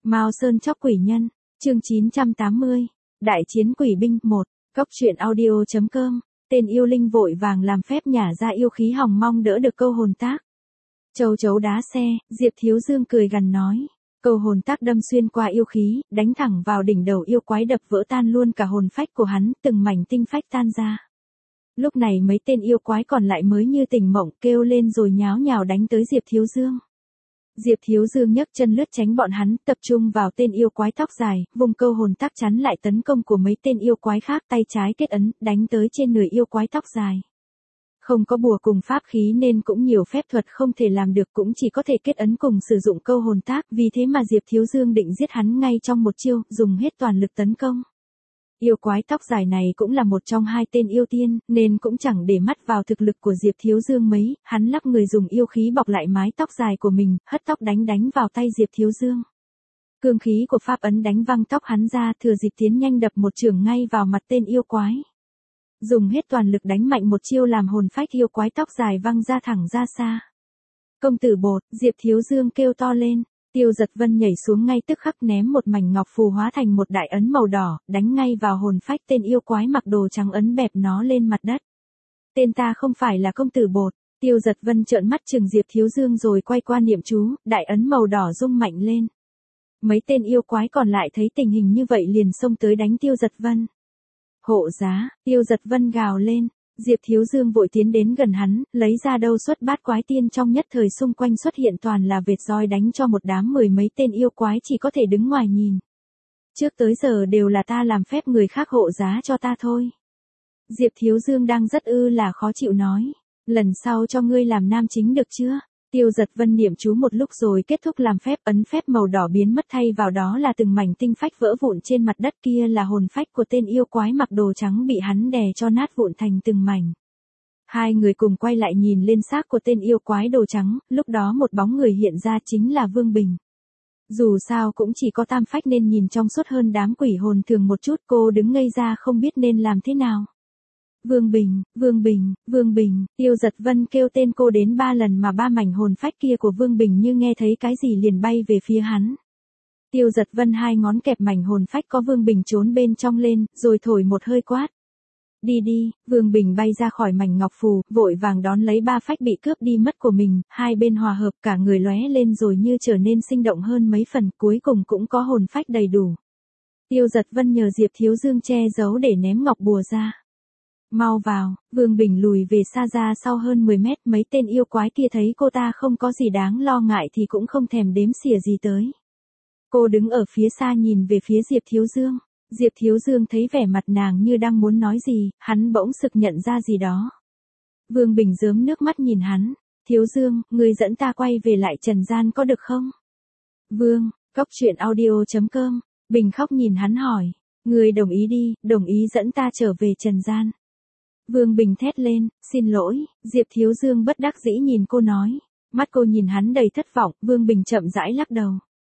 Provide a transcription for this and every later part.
Mao Sơn chóc quỷ nhân, chương 980, Đại chiến quỷ binh 1, Cốc truyện audio.com, tên yêu linh vội vàng làm phép nhả ra yêu khí hòng mong đỡ được câu hồn tác. Châu chấu đá xe, Diệp Thiếu Dương cười gằn nói. Câu hồn tác đâm xuyên qua yêu khí, đánh thẳng vào đỉnh đầu yêu quái đập vỡ tan luôn cả hồn phách của hắn, từng mảnh tinh phách tan ra. Lúc này mấy tên yêu quái còn lại mới như tỉnh mộng kêu lên rồi nháo nhào đánh tới Diệp Thiếu Dương. Diệp Thiếu Dương nhấc chân lướt tránh bọn hắn, tập trung vào tên yêu quái tóc dài, vùng câu hồn tác chắn lại tấn công của mấy tên yêu quái khác, tay trái kết ấn, đánh tới trên người yêu quái tóc dài. Không có bùa cùng pháp khí nên cũng nhiều phép thuật không thể làm được, cũng chỉ có thể kết ấn cùng sử dụng câu hồn tác, vì thế mà Diệp Thiếu Dương định giết hắn ngay trong một chiêu, dùng hết toàn lực tấn công. Yêu quái tóc dài này cũng là một trong hai tên yêu tiên, nên cũng chẳng để mắt vào thực lực của Diệp Thiếu Dương mấy, hắn lắc người dùng yêu khí bọc lại mái tóc dài của mình, hất tóc đánh vào tay Diệp Thiếu Dương. Cương khí của pháp ấn đánh văng tóc hắn ra, thừa dịp tiến nhanh đập một chưởng ngay vào mặt tên yêu quái. Dùng hết toàn lực đánh mạnh một chiêu làm hồn phách yêu quái tóc dài văng ra thẳng ra xa. Công tử bột, Diệp Thiếu Dương kêu to lên. Tiêu Giật Vân nhảy xuống ngay tức khắc ném một mảnh ngọc phù hóa thành một đại ấn màu đỏ, đánh ngay vào hồn phách tên yêu quái mặc đồ trắng, ấn bẹp nó lên mặt đất. Tên ta không phải là công tử bột. Tiêu Giật Vân trợn mắt trừng Diệp Thiếu Dương rồi quay qua niệm chú, đại ấn màu đỏ rung mạnh lên. Mấy tên yêu quái còn lại thấy tình hình như vậy liền xông tới đánh Tiêu Giật Vân. Hộ giá, Tiêu Giật Vân gào lên. Diệp Thiếu Dương vội tiến đến gần hắn, lấy ra đâu xuất bát quái tiên, trong nhất thời xung quanh xuất hiện toàn là vệt roi đánh cho một đám mười mấy tên yêu quái chỉ có thể đứng ngoài nhìn. Trước tới giờ đều là ta làm phép người khác hộ giá cho ta thôi. Diệp Thiếu Dương đang rất là khó chịu nói. Lần sau cho ngươi làm nam chính được chưa? Tiêu Giật Vân niệm chú một lúc rồi kết thúc làm phép, ấn phép màu đỏ biến mất, thay vào đó là từng mảnh tinh phách vỡ vụn trên mặt đất, kia là hồn phách của tên yêu quái mặc đồ trắng bị hắn đè cho nát vụn thành từng mảnh. Hai người cùng quay lại nhìn lên xác của tên yêu quái đồ trắng, lúc đó một bóng người hiện ra, chính là Vương Bình. Dù sao cũng chỉ có tam phách nên nhìn trong suốt hơn đám quỷ hồn thường một chút, cô đứng ngây ra không biết nên làm thế nào. Vương Bình, Vương Bình, Vương Bình, Tiêu Giật Vân kêu tên cô đến 3 lần mà 3 mảnh hồn phách kia của Vương Bình như nghe thấy cái gì liền bay về phía hắn. Tiêu Giật Vân hai ngón kẹp mảnh hồn phách có Vương Bình trốn bên trong lên, rồi thổi một hơi quát. Đi đi, Vương Bình bay ra khỏi mảnh ngọc phù, vội vàng đón lấy 3 phách bị cướp đi mất của mình, hai bên hòa hợp, cả người lóe lên rồi như trở nên sinh động hơn mấy phần, cuối cùng cũng có hồn phách đầy đủ. Tiêu Giật Vân nhờ Diệp Thiếu Dương che giấu để ném ngọc bùa ra. Mau vào, Vương Bình lùi về xa ra sau hơn 10 mét, mấy tên yêu quái kia thấy cô ta không có gì đáng lo ngại thì cũng không thèm đếm xỉa gì tới. Cô đứng ở phía xa nhìn về phía Diệp Thiếu Dương. Diệp Thiếu Dương thấy vẻ mặt nàng như đang muốn nói gì, hắn bỗng sực nhận ra gì đó. Vương Bình rớm nước mắt nhìn hắn. Thiếu Dương, người dẫn ta quay về lại trần gian có được không? Vương, Cốc truyện audio.com, Bình khóc nhìn hắn hỏi. Người đồng ý đi, đồng ý dẫn ta trở về trần gian. Vương Bình thét lên, xin lỗi, Diệp Thiếu Dương bất đắc dĩ nhìn cô nói. Mắt cô nhìn hắn đầy thất vọng, Vương Bình chậm rãi lắc đầu.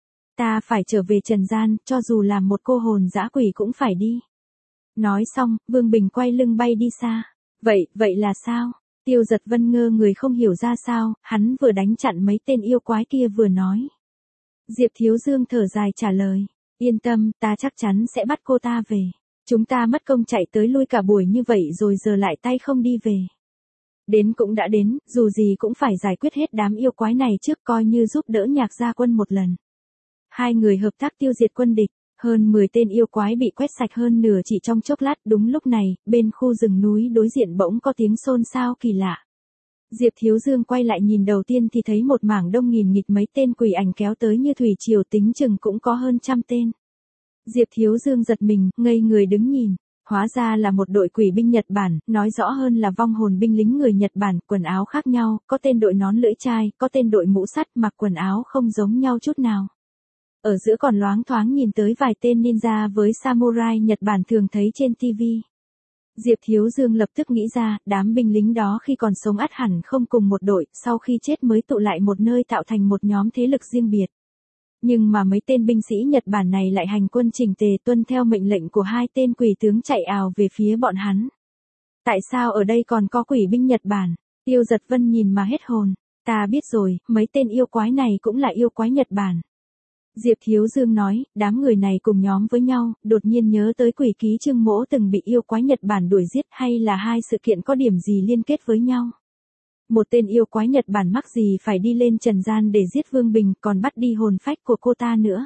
Ta phải trở về trần gian, cho dù là một cô hồn dã quỷ cũng phải đi. Nói xong, Vương Bình quay lưng bay đi xa. Vậy là sao? Tiêu Giật Vân ngơ người không hiểu ra sao, hắn vừa đánh chặn mấy tên yêu quái kia vừa nói. Diệp Thiếu Dương thở dài trả lời. Yên tâm, ta chắc chắn sẽ bắt cô ta về. Chúng ta mất công chạy tới lui cả buổi như vậy rồi giờ lại tay không đi về. Đến cũng đã đến, dù gì cũng phải giải quyết hết đám yêu quái này trước, coi như giúp đỡ Nhạc Gia Quân một lần. Hai người hợp tác tiêu diệt quân địch, hơn 10 tên yêu quái bị quét sạch hơn nửa chỉ trong chốc lát. Đúng lúc này, bên khu rừng núi đối diện bỗng có tiếng xôn xao kỳ lạ. Diệp Thiếu Dương quay lại nhìn, đầu tiên thì thấy một mảng đông nghìn nghịt mấy tên quỷ ảnh kéo tới như thủy triều, tính chừng cũng có hơn 100 tên. Diệp Thiếu Dương giật mình, ngây người đứng nhìn. Hóa ra là một đội quỷ binh Nhật Bản, nói rõ hơn là vong hồn binh lính người Nhật Bản, quần áo khác nhau, có tên đội nón lưỡi chai, có tên đội mũ sắt, mặc quần áo không giống nhau chút nào. Ở giữa còn loáng thoáng nhìn tới vài tên ninja với samurai Nhật Bản thường thấy trên TV. Diệp Thiếu Dương lập tức nghĩ ra, đám binh lính đó khi còn sống ắt hẳn không cùng một đội, sau khi chết mới tụ lại một nơi tạo thành một nhóm thế lực riêng biệt. Nhưng mà mấy tên binh sĩ Nhật Bản này lại hành quân chỉnh tề, tuân theo mệnh lệnh của hai tên quỷ tướng chạy ào về phía bọn hắn. Tại sao ở đây còn có quỷ binh Nhật Bản? Tiêu Giật Vân nhìn mà hết hồn. Ta biết rồi, mấy tên yêu quái này cũng là yêu quái Nhật Bản. Diệp Thiếu Dương nói, đám người này cùng nhóm với nhau, đột nhiên nhớ tới quỷ ký Trương Mỗ từng bị yêu quái Nhật Bản đuổi giết hay là hai sự kiện có điểm gì liên kết với nhau. Một tên yêu quái Nhật Bản mắc gì phải đi lên trần gian để giết Vương Bình còn bắt đi hồn phách của cô ta nữa.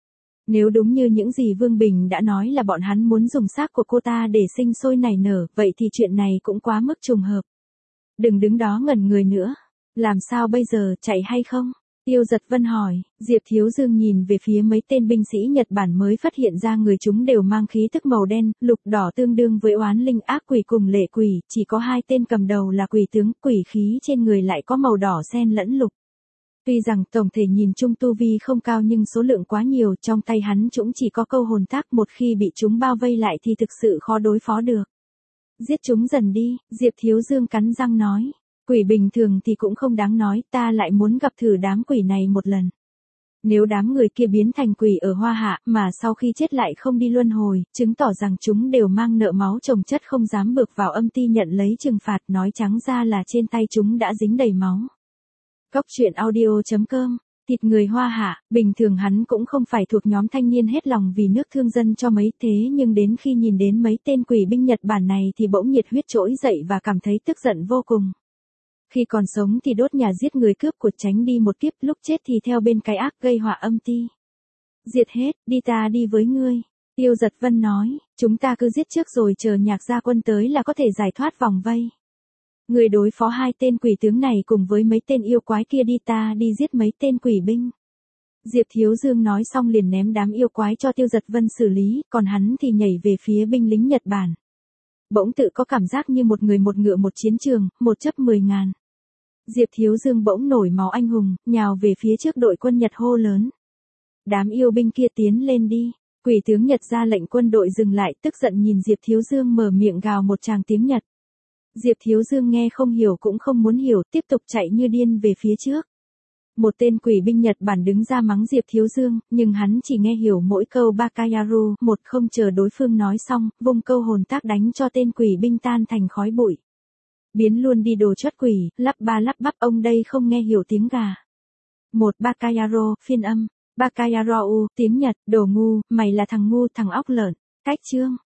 Nếu đúng như những gì Vương Bình đã nói là bọn hắn muốn dùng xác của cô ta để sinh sôi nảy nở, vậy thì chuyện này cũng quá mức trùng hợp. Đừng đứng đó ngẩn người nữa. Làm sao bây giờ, chạy hay không? Tiêu Giật Vân hỏi. Diệp Thiếu Dương nhìn về phía mấy tên binh sĩ Nhật Bản mới phát hiện ra người chúng đều mang khí tức màu đen, lục đỏ tương đương với oán linh ác quỷ cùng lệ quỷ, chỉ có hai tên cầm đầu là quỷ tướng, quỷ khí trên người lại có màu đỏ xen lẫn lục. Tuy rằng tổng thể nhìn chung tu vi không cao nhưng số lượng quá nhiều, trong tay hắn chúng chỉ có câu hồn tác, một khi bị chúng bao vây lại thì thực sự khó đối phó được. Giết chúng dần đi, Diệp Thiếu Dương cắn răng nói. Quỷ bình thường thì cũng không đáng nói, ta lại muốn gặp thử đám quỷ này một lần. Nếu đám người kia biến thành quỷ ở Hoa Hạ mà sau khi chết lại không đi luân hồi, chứng tỏ rằng chúng đều mang nợ máu chồng chất không dám bước vào âm ti nhận lấy trừng phạt, nói trắng ra là trên tay chúng đã dính đầy máu. Cốc truyện audio.com. Thịt người Hoa Hạ, bình thường hắn cũng không phải thuộc nhóm thanh niên hết lòng vì nước thương dân cho mấy, thế nhưng đến khi nhìn đến mấy tên quỷ binh Nhật Bản này thì bỗng nhiệt huyết trỗi dậy và cảm thấy tức giận vô cùng. Khi còn sống thì đốt nhà giết người cướp của tránh đi một kiếp, lúc chết thì theo bên cái ác gây họa âm ti. Diệt hết, đi ta đi với ngươi. Tiêu Giật Vân nói, chúng ta cứ giết trước rồi chờ Nhạc gia quân tới là có thể giải thoát vòng vây. Người đối phó hai tên quỷ tướng này cùng với mấy tên yêu quái kia đi, ta đi giết mấy tên quỷ binh. Diệp Thiếu Dương nói xong liền ném đám yêu quái cho Tiêu Giật Vân xử lý, còn hắn thì nhảy về phía binh lính Nhật Bản. Bỗng tự có cảm giác như một người một ngựa một chiến trường, một chấp 10.000. Diệp Thiếu Dương bỗng nổi máu anh hùng, nhào về phía trước đội quân Nhật hô lớn. Đám yêu binh kia tiến lên đi. Quỷ tướng Nhật ra lệnh quân đội dừng lại, tức giận nhìn Diệp Thiếu Dương mở miệng gào một tràng tiếng Nhật. Diệp Thiếu Dương nghe không hiểu cũng không muốn hiểu, tiếp tục chạy như điên về phía trước. Một tên quỷ binh Nhật Bản đứng ra mắng Diệp Thiếu Dương, nhưng hắn chỉ nghe hiểu mỗi câu Bakayaru, một không chờ đối phương nói xong, vung câu hồn tác đánh cho tên quỷ binh tan thành khói bụi. Biến luôn đi đồ chót quỷ, lắp ba lắp bắp, ông đây không nghe hiểu tiếng gà. Một Bakayaru, phiên âm, Bakayaru, tiếng Nhật, đồ ngu, mày là thằng ngu, thằng óc lợn, cách chương.